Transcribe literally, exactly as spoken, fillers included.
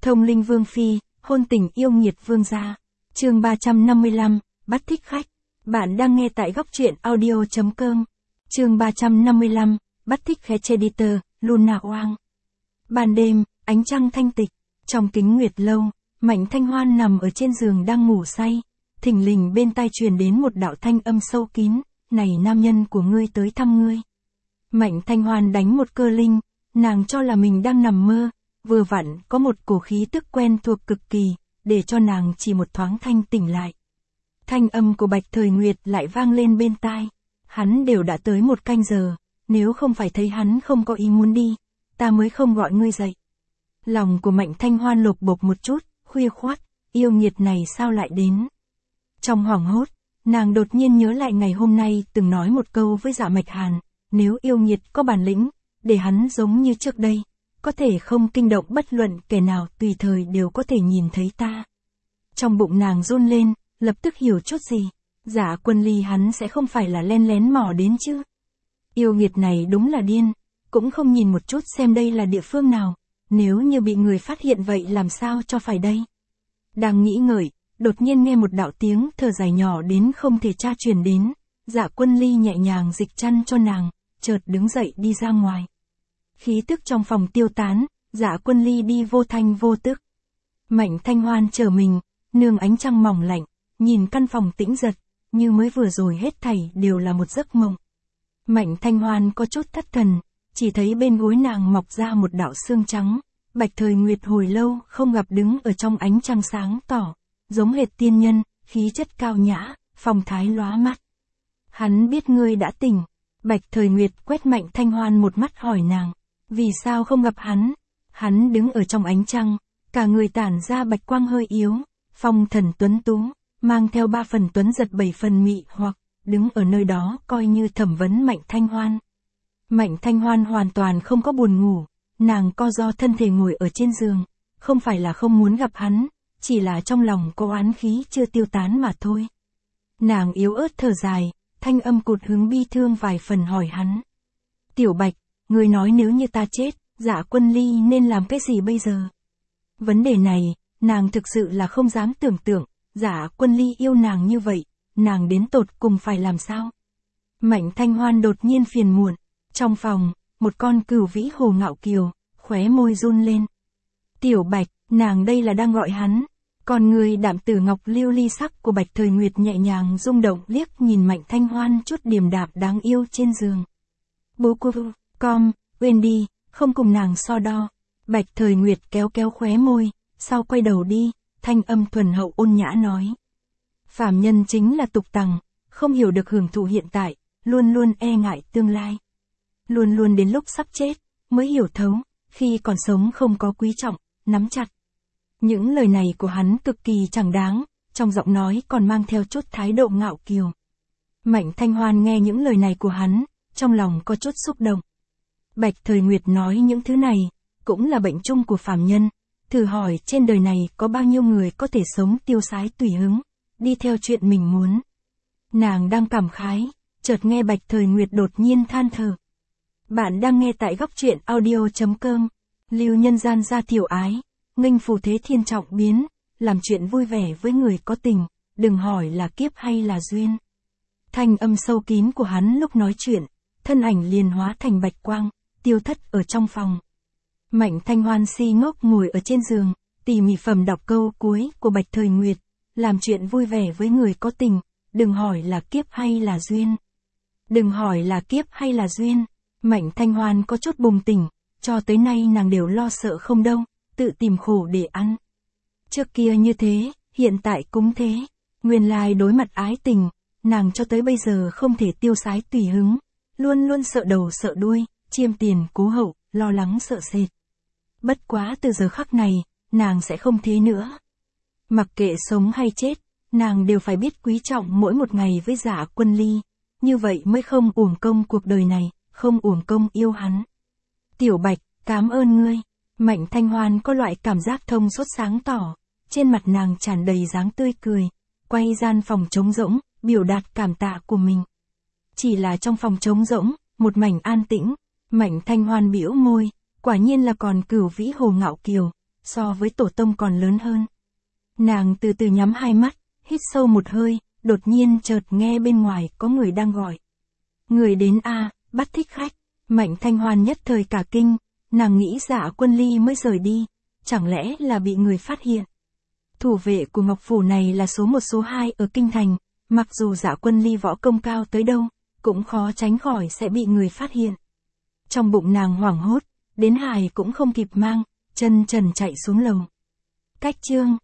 Thông linh vương phi, hôn tình yêu nghiệt vương gia. Chương ba trăm năm mươi lăm, bắt thích khách. Bạn đang nghe tại góc truyện audio chấm com. Chương ba trăm năm mươi lăm, bắt thích khách editor, Luna Oang. Ban đêm, ánh trăng thanh tịch, trong kính nguyệt lâu, Mạnh Thanh Hoan nằm ở trên giường đang ngủ say. Thình lình bên tai truyền đến một đạo thanh âm sâu kín, "Này nam nhân của ngươi tới thăm ngươi." Mạnh Thanh Hoan đánh một cơ linh, nàng cho là mình đang nằm mơ, vừa vặn có một cổ khí tức quen thuộc cực kỳ, để cho nàng chỉ một thoáng thanh tỉnh lại. Thanh âm của Bạch Thời Nguyệt lại vang lên bên tai. "Hắn đều đã tới một canh giờ, nếu không phải thấy hắn không có ý muốn đi, ta mới không gọi ngươi dậy." Lòng của Mạnh Thanh Hoan lột bột một chút, khuya khoắt, yêu nghiệt này sao lại đến? Trong hoảng hốt, nàng đột nhiên nhớ lại ngày hôm nay từng nói một câu với Dạ Mạch Hàn, nếu yêu nghiệt có bản lĩnh, để hắn giống như trước đây, có thể không kinh động bất luận kẻ nào, tùy thời đều có thể nhìn thấy ta. Trong bụng nàng run lên, lập tức hiểu chút gì, Dạ Quân Ly hắn sẽ không phải là len lén mò đến chứ. Yêu nghiệt này đúng là điên, cũng không nhìn một chút xem đây là địa phương nào, nếu như bị người phát hiện vậy làm sao cho phải đây. Đang nghĩ ngợi, đột nhiên nghe một đạo tiếng thở dài nhỏ đến không thể tra truyền đến. Dạ Quân Ly nhẹ nhàng dịch chăn cho nàng, chợt đứng dậy đi ra ngoài. Khí tức trong phòng tiêu tán, Dạ Quân Ly đi vô thanh vô tức. Mạnh Thanh Hoan chờ mình, nương ánh trăng mỏng lạnh, nhìn căn phòng tĩnh giật, như mới vừa rồi hết thảy đều là một giấc mộng. Mạnh Thanh Hoan có chút thất thần, chỉ thấy bên gối nàng mọc ra một đạo xương trắng. Bạch Thời Nguyệt hồi lâu không gặp đứng ở trong ánh trăng sáng tỏ, giống hệt tiên nhân, khí chất cao nhã, phong thái lóa mắt. "Hắn biết ngươi đã tỉnh." Bạch Thời Nguyệt quét Mạnh Thanh Hoan một mắt hỏi nàng, "Vì sao không gặp hắn?" Hắn đứng ở trong ánh trăng, cả người tản ra bạch quang hơi yếu, phong thần tuấn tú, mang theo ba phần tuấn giật bảy phần mị hoặc, đứng ở nơi đó coi như thẩm vấn Mạnh Thanh Hoan. Mạnh Thanh Hoan hoàn toàn không có buồn ngủ, nàng co ro thân thể ngồi ở trên giường, không phải là không muốn gặp hắn, chỉ là trong lòng có oán khí chưa tiêu tán mà thôi. Nàng yếu ớt thở dài, thanh âm cụt hứng bi thương vài phần hỏi hắn. "Tiểu Bạch, ngươi nói nếu như ta chết, Dạ Quân Ly nên làm cái gì bây giờ?" Vấn đề này, nàng thực sự là không dám tưởng tượng, Dạ Quân Ly yêu nàng như vậy, nàng đến tột cùng phải làm sao? Mạnh Thanh Hoan đột nhiên phiền muộn, trong phòng, một con cừu vĩ hồ ngạo kiều, khóe môi run lên. "Tiểu Bạch", nàng đây là đang gọi hắn. Còn người đạm tử ngọc lưu ly sắc của Bạch Thời Nguyệt nhẹ nhàng rung động liếc nhìn Mạnh Thanh Hoan chút điềm đạm đáng yêu trên giường. "Bố cô, com, quên đi, không cùng nàng so đo." Bạch Thời Nguyệt kéo kéo khóe môi, sau quay đầu đi, thanh âm thuần hậu ôn nhã nói. "Phàm nhân chính là tục tằng, không hiểu được hưởng thụ hiện tại, luôn luôn e ngại tương lai. Luôn luôn đến lúc sắp chết, mới hiểu thấu, khi còn sống không có quý trọng, nắm chặt." Những lời này của hắn cực kỳ chẳng đáng, trong giọng nói còn mang theo chút thái độ ngạo kiều. Mạnh Thanh Hoan nghe những lời này của hắn, trong lòng có chút xúc động. Bạch Thời Nguyệt nói những thứ này, cũng là bệnh chung của phàm nhân. Thử hỏi trên đời này có bao nhiêu người có thể sống tiêu sái tùy hứng, đi theo chuyện mình muốn. Nàng đang cảm khái, chợt nghe Bạch Thời Nguyệt đột nhiên than thở. Bạn đang nghe tại góc truyện audio chấm com. Lưu nhân gian gia tiểu ái, nghênh phù thế thiên trọng biến, làm chuyện vui vẻ với người có tình, đừng hỏi là kiếp hay là duyên. Thanh âm sâu kín của hắn lúc nói chuyện, thân ảnh liền hóa thành bạch quang, tiêu thất ở trong phòng. Mạnh Thanh Hoan si ngốc ngồi ở trên giường, tỉ mỉ phẩm đọc câu cuối của Bạch Thời Nguyệt, làm chuyện vui vẻ với người có tình, đừng hỏi là kiếp hay là duyên. Đừng hỏi là kiếp hay là duyên. Mạnh Thanh Hoan có chút bùng tỉnh, cho tới nay nàng đều lo sợ không đâu, tự tìm khổ để ăn. Trước kia như thế, hiện tại cũng thế. Nguyên lai đối mặt ái tình, nàng cho tới bây giờ không thể tiêu sái tùy hứng, luôn luôn sợ đầu sợ đuôi, chiêm tiền cố hậu, lo lắng sợ sệt. Bất quá từ giờ khắc này, nàng sẽ không thế nữa. Mặc kệ sống hay chết, nàng đều phải biết quý trọng mỗi một ngày với Dạ Quân Ly, như vậy mới không uổng công cuộc đời này, không uổng công yêu hắn. "Tiểu Bạch, cảm ơn ngươi." Mạnh Thanh Hoan có loại cảm giác thông suốt sáng tỏ, trên mặt nàng tràn đầy dáng tươi cười, quay gian phòng trống rỗng, biểu đạt cảm tạ của mình. Chỉ là trong phòng trống rỗng, một mảnh an tĩnh, Mạnh Thanh Hoan bĩu môi, quả nhiên là còn cửu vĩ hồ ngạo kiều, so với tổ tông còn lớn hơn. Nàng từ từ nhắm hai mắt, hít sâu một hơi, đột nhiên chợt nghe bên ngoài có người đang gọi. Người đến a, bắt thích khách. Mạnh Thanh Hoan nhất thời cả kinh, nàng nghĩ Dạ Quân Ly mới rời đi, chẳng lẽ là bị người phát hiện. Thủ vệ của Ngọc Phủ này là số một số hai ở Kinh Thành, mặc dù Dạ Quân Ly võ công cao tới đâu, cũng khó tránh khỏi sẽ bị người phát hiện. Trong bụng nàng hoảng hốt, đến hài cũng không kịp mang, chân trần chạy xuống lầu. Cách chương